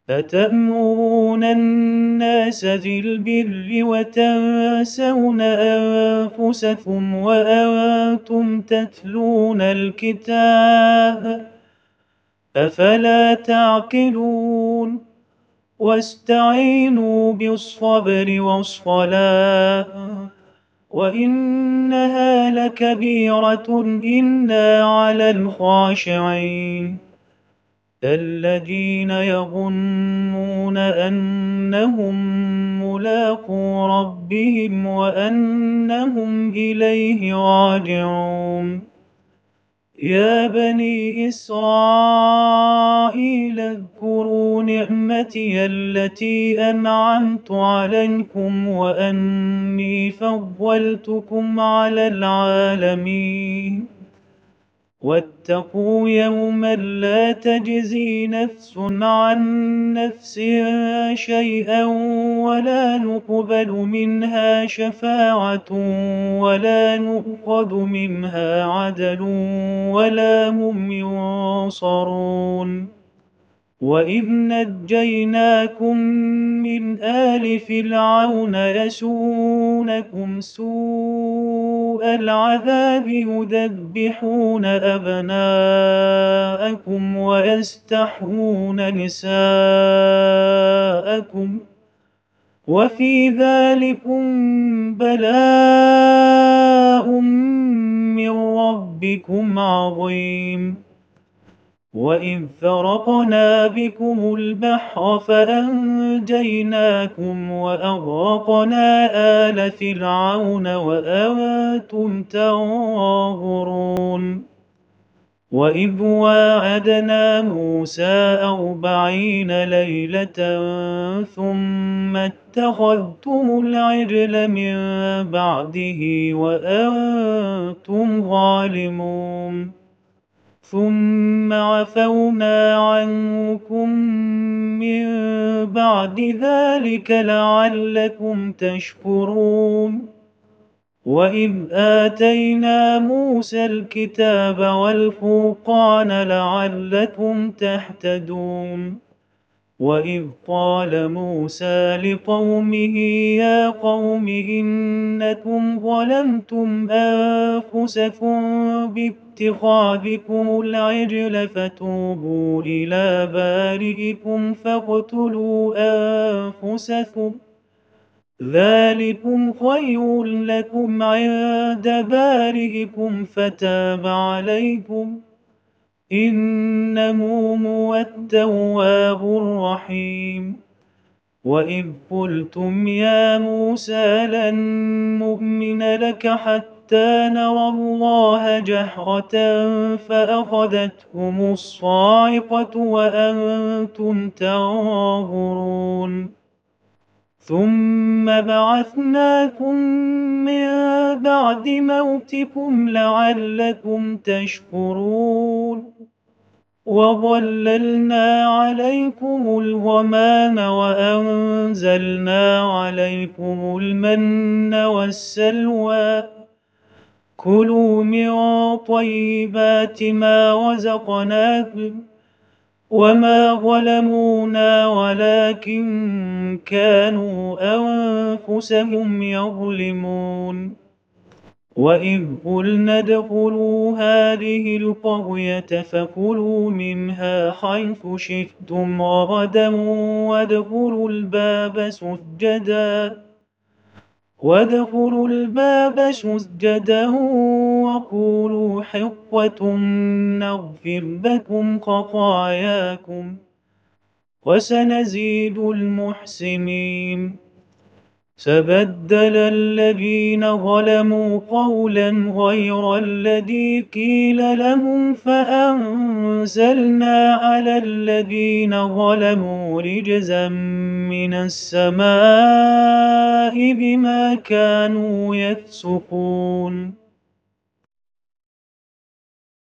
أتأمرون الناس بالبر وتنسون أنفسكم وأنتم تتلون الكتاب أفلا تعقلون واستعينوا بالصبر والصلاة وإنها لكبيرة إلا على الخاشعين الذين يظنون أنهم ملاقو ربهم وأنهم إليه راجعون يا بني إسرائيل اذكروا نعمتي التي أنعمت عليكم وأني فضلتكم على العالمين واتقوا يوما لا تجزي نفس عن نفس شيئا ولا نقبل منها شفاعة ولا نؤخذ منها عدل ولا هم ينصرون وإذ نجيناكم من آل فرعون يسومونكم سوء العذاب يذبحون أبناءكم ويستحيون نساءكم وفي ذلكم بلاء من ربكم عظيم وإذ فرقنا بكم البحر فأنجيناكم وأغرقنا آل فرعون وأنتم تنظرون وإذ واعدنا موسى 40 ليلة ثم اتخذتم العجل من بعده وأنتم ظالمون ثم عفونا عنكم من بعد ذلك لعلكم تشكرون وإذ آتينا موسى الكتاب والفرقان لعلكم تهتدون وإذ قال موسى لقومه يا قوم إنكم ظلمتم أنفسكم باتخاذكم العجل فتوبوا إلى بارئكم فاقتلوا أنفسكم ذلكم خير لكم عند بارئكم فتاب عليكم إنه هو التواب الرحيم وإذ قلتم يا موسى لن نؤمن لك حتى نرى الله جهرة فأخذتكم الصاعقة وأنتم تنظرون ثم بعثناكم من بعد موتكم لعلكم تشكرون وظللنا عليكم الغمام وأنزلنا عليكم المن والسلوى كلوا من طيبات ما رزقناكم وما ظلمونا ولكن كانوا أنفسهم يظلمون وإذ قلنا ادخلوا هذه القرية فكلوا منها حيث شئتم رغدا وادخلوا الباب سجدا وقولوا حطة نغفر لكم خطاياكم وسنزيد المحسنين فبدل الذين ظلموا قولا غير الذي قيل لهم فأنزلنا على الذين ظلموا رجزا من السماء بما كانوا يفسقون